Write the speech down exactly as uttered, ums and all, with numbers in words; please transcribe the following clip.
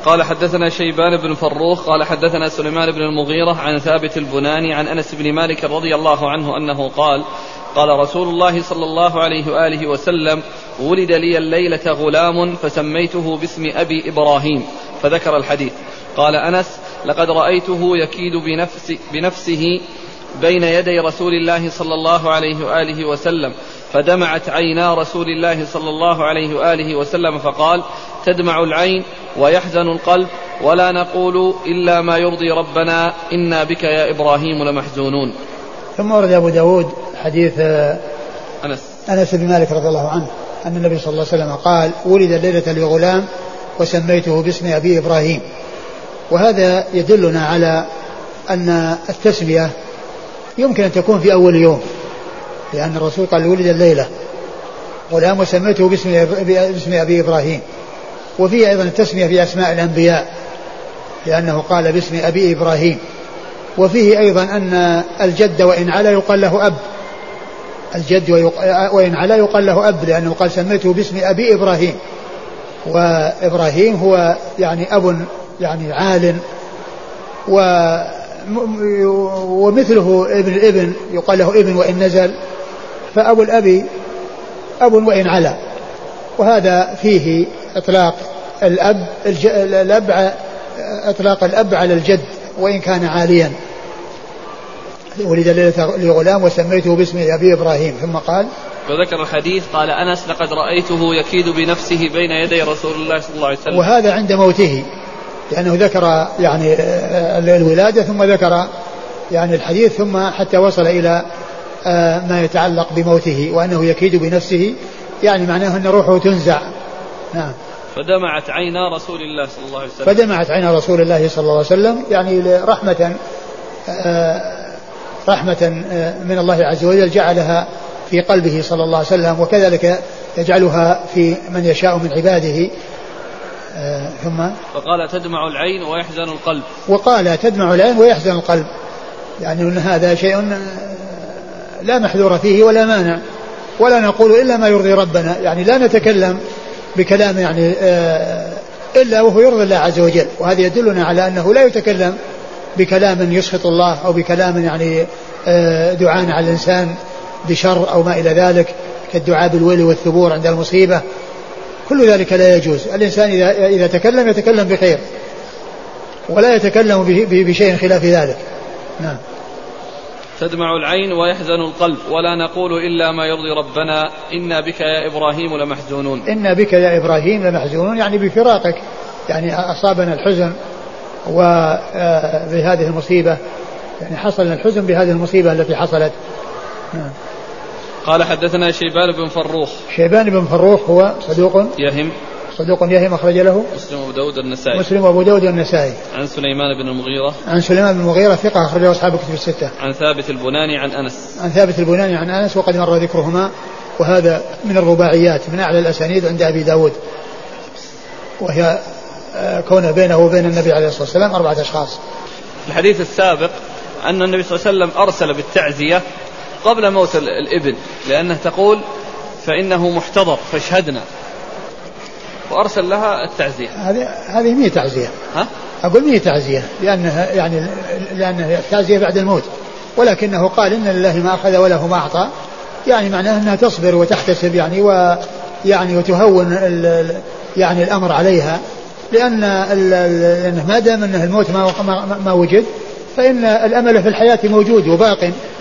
قال حدثنا شيبان بن فروخ قال حدثنا سليمان بن المغيرة عن ثابت البناني عن أنس بن مالك رضي الله عنه أنه قال قال رسول الله صلى الله عليه وآله وسلم ولد لي الليلة غلام فسميته باسم أبي إبراهيم فذكر الحديث. قال أنس لقد رأيته يكيد بنفس بنفسه بين يدي رسول الله صلى الله عليه وآله وسلم فدمعت عينا رسول الله صلى الله عليه وآله وسلم فقال تدمع العين ويحزن القلب ولا نقول إلا ما يرضي ربنا إنا بك يا إبراهيم لمحزونون. ثم ورد أبو داود حديث أنس أنس بن مالك رضي الله عنه أن النبي صلى الله عليه وسلم قال ولد الليلة لغلام وسميته باسم أبي إبراهيم. وهذا يدلنا على أن التسمية يمكن أن تكون في أول يوم، لأن الرسول قال ولد الليلة غلام وسميته باسم أبي إبراهيم. وفيه أيضا التسمية في أسماء الأنبياء لأنه قال باسم أبي إبراهيم. وفيه أيضا أن الجد وإن علا يقال له أب، الجد وإن علا يقال له أب، لأنه قال سميته باسم أبي إبراهيم. وإبراهيم هو يعني أب يعني عال، ومثله ابن الابن يقال له ابن وإن نزل، فأبو الأب أب وإن علا. وهذا فيه إطلاق الأب الأب إطلاق الأب على الجد وإن كان عاليا. ولد الليلة لغلام وسميته باسم أبي إبراهيم. ثم قال وذكر الحديث قال أنس لقد رأيته يكيد بنفسه بين يدي رسول الله صلى الله عليه وسلم. وهذا عند موته، لأنه ذكر يعني الولادة ثم ذكر يعني الحديث ثم حتى وصل إلى ما يتعلق بموته وأنه يكيد بنفسه، يعني معناه أن روحه تنزع. نعم. فدمعت عينا رسول الله صلى الله عليه وسلم فدمعت عينا رسول الله صلى الله عليه وسلم يعني رحمة رحمة من الله عز وجل جعلها في قلبه صلى الله عليه وسلم، وكذلك يجعلها في من يشاء من عباده. ثم فقال تدمع العين ويحزن القلب. وقال تدمع العين ويحزن القلب، يعني أن هذا شيء لا محذور فيه ولا مانع، ولا نقول إلا ما يرضي ربنا، يعني لا نتكلم بكلام يعني إلا وهو يرضي الله عز وجل. وهذا يدلنا على أنه لا يتكلم بكلام يسخط الله أو بكلام يعني دعاء على الإنسان بشر أو ما إلى ذلك كالدعاء بالويل والثبور عند المصيبة. كل ذلك لا يجوز. الإنسان إذا, إذا تكلم يتكلم بخير ولا يتكلم بشيء خلاف ذلك. نعم. تدمع العين ويحزن القلب ولا نقول إلا ما يرضي ربنا إنا بك يا إبراهيم لمحزونون. إنا بك يا إبراهيم لمحزونون، يعني بفراقك، يعني أصابنا الحزن وبهذه المصيبة، يعني حصل الحزن بهذه المصيبة التي حصلت. نعم. قال حدثنا شيبان بن فروخ. شيبان بن فروخ هو صدوق يهم صدوق يهم أخرج له مسلم وأبو داود النسائي مسلم وأبو داود النسائي. عن سليمان بن المغيرة عن سليمان بن المغيرة ثقة أخرجه أصحاب الكتب الستة. عن ثابت البناني عن أنس عن ثابت البناني عن أنس وقد مر ذكرهما، وهذا من الرباعيات من أعلى الأسانيد عند أبي داود، وهي كون بينه وبين النبي عليه الصلاة والسلام أربعة أشخاص. الحديث السابق أن النبي صلى الله عليه وسلم أرسل بالتعزية قبل موت الابن، لأنه تقول فإنه محتضر فاشهدنا، وأرسل لها التعزية. هذه هذه مية تعزية. ها؟ أقول مية تعزية لأنها يعني لأنها تعزية بعد الموت، ولكنه قال إن لله ما أخذ وله ما أعطى، يعني معناه أنها تصبر وتحتسب يعني ويعني وتهون يعني الأمر عليها، لأن ما دام أن الموت ما ما, ما وجد فإن الأمل في الحياة موجود وباق،